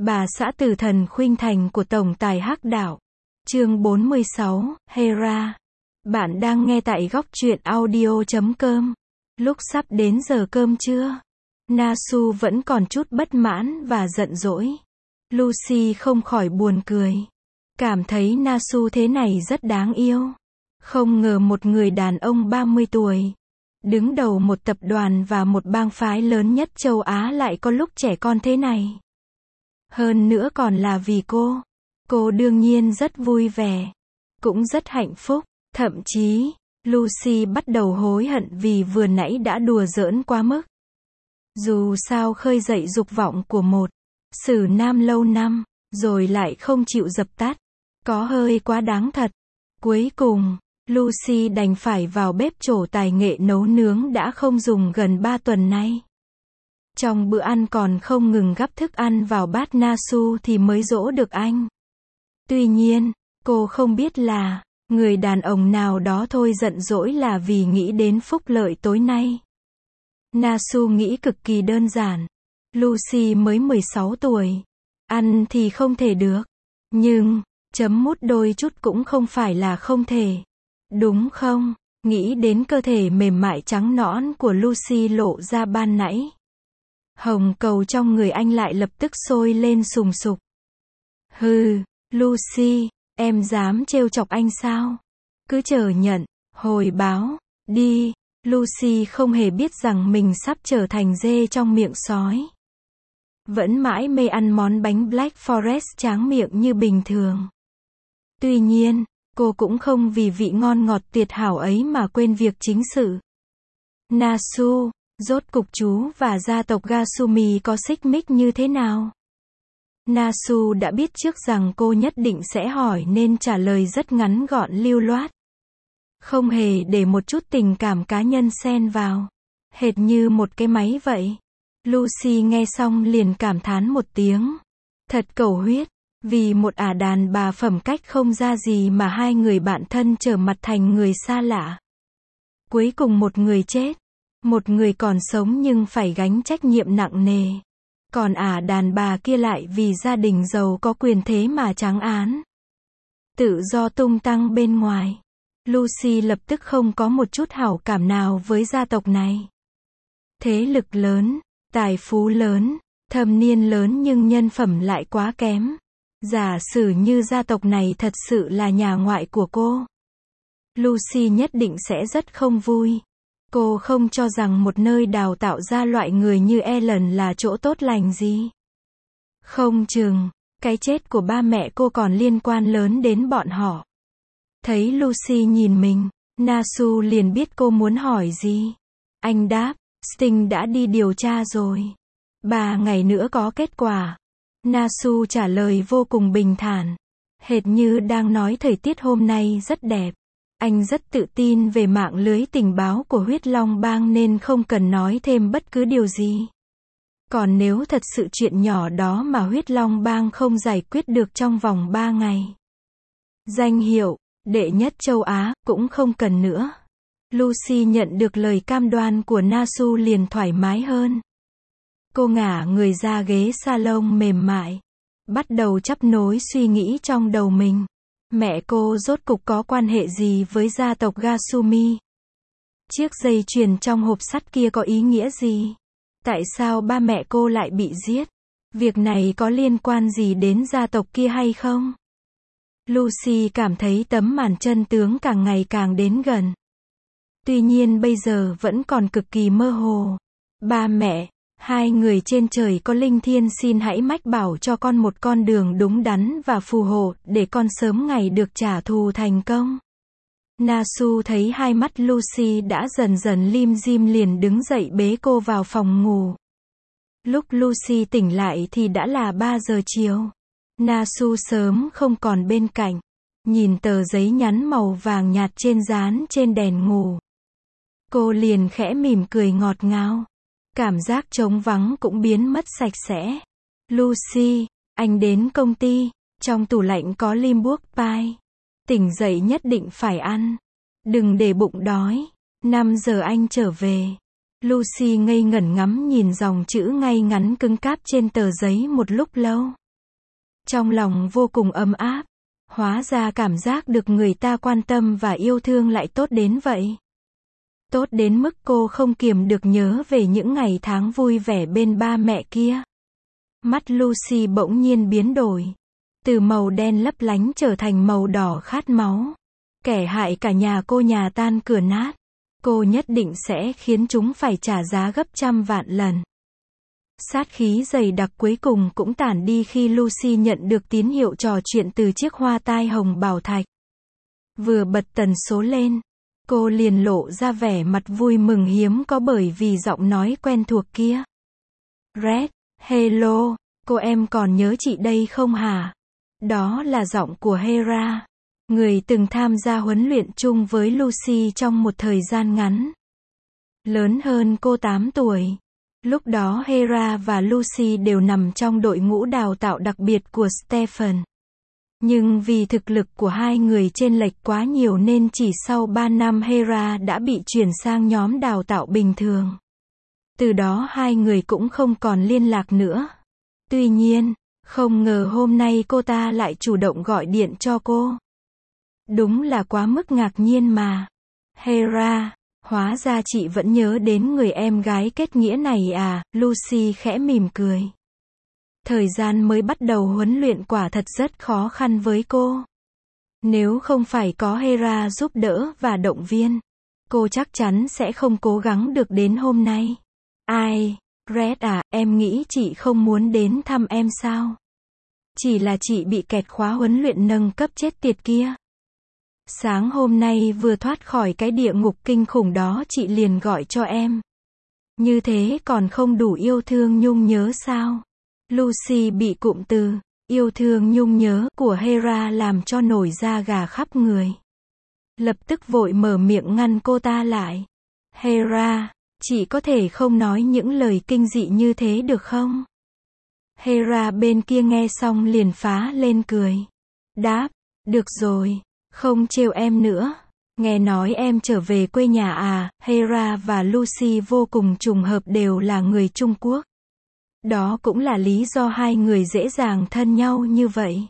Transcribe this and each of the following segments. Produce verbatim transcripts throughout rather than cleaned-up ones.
Bà xã tử thần khuynh thành của tổng tài Hắc Đạo. Chương bốn mươi sáu, Hera. Bạn đang nghe tại góc truyện audio chấm com. Lúc sắp đến giờ cơm trưa, Nasu vẫn còn chút bất mãn và giận dỗi. Lucy không khỏi buồn cười. Cảm thấy Nasu thế này rất đáng yêu. Không ngờ một người đàn ông ba mươi tuổi, đứng đầu một tập đoàn và một bang phái lớn nhất châu Á lại có lúc trẻ con thế này. Hơn nữa còn là vì cô. Cô đương nhiên rất vui vẻ, cũng rất hạnh phúc. Thậm chí, Lucy bắt đầu hối hận vì vừa nãy đã đùa giỡn quá mức. Dù sao khơi dậy dục vọng của một sử nam lâu năm, rồi lại không chịu dập tắt, có hơi quá đáng thật. Cuối cùng, Lucy đành phải vào bếp trổ tài nghệ nấu nướng đã không dùng gần ba tuần nay. Trong bữa ăn còn không ngừng gắp thức ăn vào bát Nasu thì mới dỗ được anh. Tuy nhiên, cô không biết là, người đàn ông nào đó thôi giận dỗi là vì nghĩ đến phúc lợi tối nay. Nasu nghĩ cực kỳ đơn giản. Lucy mới mười sáu tuổi. Ăn thì không thể được. Nhưng, chấm mút đôi chút cũng không phải là không thể. Đúng không? Nghĩ đến cơ thể mềm mại trắng nõn của Lucy lộ ra ban nãy. Hồng cầu trong người anh lại lập tức sôi lên sùng sục. Hừ, Lucy, em dám trêu chọc anh sao? Cứ chờ nhận, hồi báo, đi. Lucy không hề biết rằng mình sắp trở thành dê trong miệng sói. Vẫn mãi mê ăn món bánh Black Forest tráng miệng như bình thường. Tuy nhiên, cô cũng không vì vị ngon ngọt tuyệt hảo ấy mà quên việc chính sự. Nasu, rốt cục chú và gia tộc Gasumi có xích mích như thế nào? Nasu đã biết trước rằng cô nhất định sẽ hỏi nên trả lời rất ngắn gọn lưu loát. Không hề để một chút tình cảm cá nhân xen vào. Hệt như một cái máy vậy. Lucy nghe xong liền cảm thán một tiếng. Thật cầu huyết. Vì một ả đàn bà phẩm cách không ra gì mà hai người bạn thân trở mặt thành người xa lạ. Cuối cùng một người chết. Một người còn sống nhưng phải gánh trách nhiệm nặng nề. Còn ả đàn bà kia lại vì gia đình giàu có quyền thế mà trắng án. Tự do tung tăng bên ngoài. Lucy lập tức không có một chút hảo cảm nào với gia tộc này. Thế lực lớn, tài phú lớn, thâm niên lớn nhưng nhân phẩm lại quá kém. Giả sử như gia tộc này thật sự là nhà ngoại của cô, Lucy nhất định sẽ rất không vui. Cô không cho rằng một nơi đào tạo ra loại người như Ellen là chỗ tốt lành gì. Không chừng, cái chết của ba mẹ cô còn liên quan lớn đến bọn họ. Thấy Lucy nhìn mình, Nasu liền biết cô muốn hỏi gì. Anh đáp, Sting đã đi điều tra rồi. Ba ngày nữa có kết quả. Nasu trả lời vô cùng bình thản. Hệt như đang nói thời tiết hôm nay rất đẹp. Anh rất tự tin về mạng lưới tình báo của Huyết Long Bang nên không cần nói thêm bất cứ điều gì. Còn nếu thật sự chuyện nhỏ đó mà Huyết Long Bang không giải quyết được trong vòng ba ngày. Danh hiệu đệ nhất châu Á, cũng không cần nữa. Lucy nhận được lời cam đoan của Nasu liền thoải mái hơn. Cô ngả người ra ghế salon mềm mại. Bắt đầu chấp nối suy nghĩ trong đầu mình. Mẹ cô rốt cục có quan hệ gì với gia tộc Gasumi? Chiếc dây chuyền trong hộp sắt kia có ý nghĩa gì? Tại sao ba mẹ cô lại bị giết? Việc này có liên quan gì đến gia tộc kia hay không? Lucy cảm thấy tấm màn chân tướng càng ngày càng đến gần. Tuy nhiên bây giờ vẫn còn cực kỳ mơ hồ. Ba mẹ, hai người trên trời có linh thiêng xin hãy mách bảo cho con một con đường đúng đắn và phù hộ để con sớm ngày được trả thù thành công. Nasu thấy hai mắt Lucy đã dần dần lim dim liền đứng dậy bế cô vào phòng ngủ. Lúc Lucy tỉnh lại thì đã là ba giờ chiều. Nasu sớm không còn bên cạnh. Nhìn tờ giấy nhắn màu vàng nhạt trên dán trên đèn ngủ. Cô liền khẽ mỉm cười ngọt ngào. Cảm giác trống vắng cũng biến mất sạch sẽ. Lucy, anh đến công ty. Trong tủ lạnh có Limburg pie. Tỉnh dậy nhất định phải ăn. Đừng để bụng đói. năm giờ anh trở về. Lucy ngây ngẩn ngắm nhìn dòng chữ ngay ngắn cứng cáp trên tờ giấy một lúc lâu. Trong lòng vô cùng ấm áp. Hóa ra cảm giác được người ta quan tâm và yêu thương lại tốt đến vậy. Tốt đến mức cô không kiềm được nhớ về những ngày tháng vui vẻ bên ba mẹ kia. Mắt Lucy bỗng nhiên biến đổi. Từ màu đen lấp lánh trở thành màu đỏ khát máu. Kẻ hại cả nhà cô nhà tan cửa nát. Cô nhất định sẽ khiến chúng phải trả giá gấp trăm vạn lần. Sát khí dày đặc cuối cùng cũng tản đi khi Lucy nhận được tín hiệu trò chuyện từ chiếc hoa tai hồng bảo thạch. Vừa bật tần số lên, cô liền lộ ra vẻ mặt vui mừng hiếm có bởi vì giọng nói quen thuộc kia. Red, hello, cô em còn nhớ chị đây không hả? Đó là giọng của Hera, người từng tham gia huấn luyện chung với Lucy trong một thời gian ngắn. Lớn hơn cô tám tuổi. Lúc đó Hera và Lucy đều nằm trong đội ngũ đào tạo đặc biệt của Stephen. Nhưng vì thực lực của hai người chênh lệch quá nhiều nên chỉ sau ba năm Hera đã bị chuyển sang nhóm đào tạo bình thường. Từ đó hai người cũng không còn liên lạc nữa. Tuy nhiên, không ngờ hôm nay cô ta lại chủ động gọi điện cho cô. Đúng là quá mức ngạc nhiên mà. Hera, hóa ra chị vẫn nhớ đến người em gái kết nghĩa này à, Lucy khẽ mỉm cười. Thời gian mới bắt đầu huấn luyện quả thật rất khó khăn với cô. Nếu không phải có Hera giúp đỡ và động viên, cô chắc chắn sẽ không cố gắng được đến hôm nay. Ai, Red à, em nghĩ chị không muốn đến thăm em sao? Chỉ là chị bị kẹt khóa huấn luyện nâng cấp chết tiệt kia. Sáng hôm nay vừa thoát khỏi cái địa ngục kinh khủng đó chị liền gọi cho em. Như thế còn không đủ yêu thương nhung nhớ sao? Lucy bị cụm từ yêu thương nhung nhớ của Hera làm cho nổi da gà khắp người. Lập tức vội mở miệng ngăn cô ta lại. Hera, chị có thể không nói những lời kinh dị như thế được không? Hera bên kia nghe xong liền phá lên cười. Đáp, được rồi, không trêu em nữa. Nghe nói em trở về quê nhà à? Hera và Lucy vô cùng trùng hợp đều là người Trung Quốc. Đó cũng là lý do hai người dễ dàng thân nhau như vậy.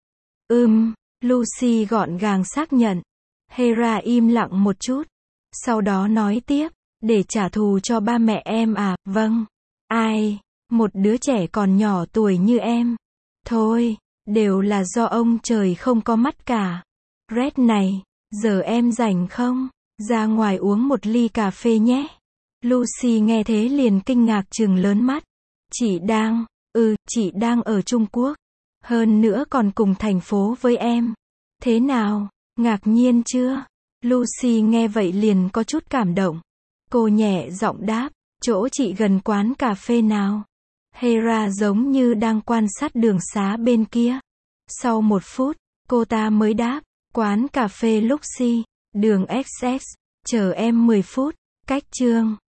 Ừm, Lucy gọn gàng xác nhận. Hera im lặng một chút. Sau đó nói tiếp, để trả thù cho ba mẹ em à? Vâng. Ai? Một đứa trẻ còn nhỏ tuổi như em. Thôi, đều là do ông trời không có mắt cả. Red này, giờ em rảnh không? Ra ngoài uống một ly cà phê nhé. Lucy nghe thế liền kinh ngạc trừng lớn mắt. Chị đang, ừ, chị đang ở Trung Quốc. Hơn nữa còn cùng thành phố với em. Thế nào, ngạc nhiên chưa? Lucy nghe vậy liền có chút cảm động. Cô nhẹ giọng đáp, chỗ chị gần quán cà phê nào? Hera giống như đang quan sát đường xá bên kia. Sau một phút, cô ta mới đáp, quán cà phê Luxy, đường ích ích, chờ em mười phút, cách chương.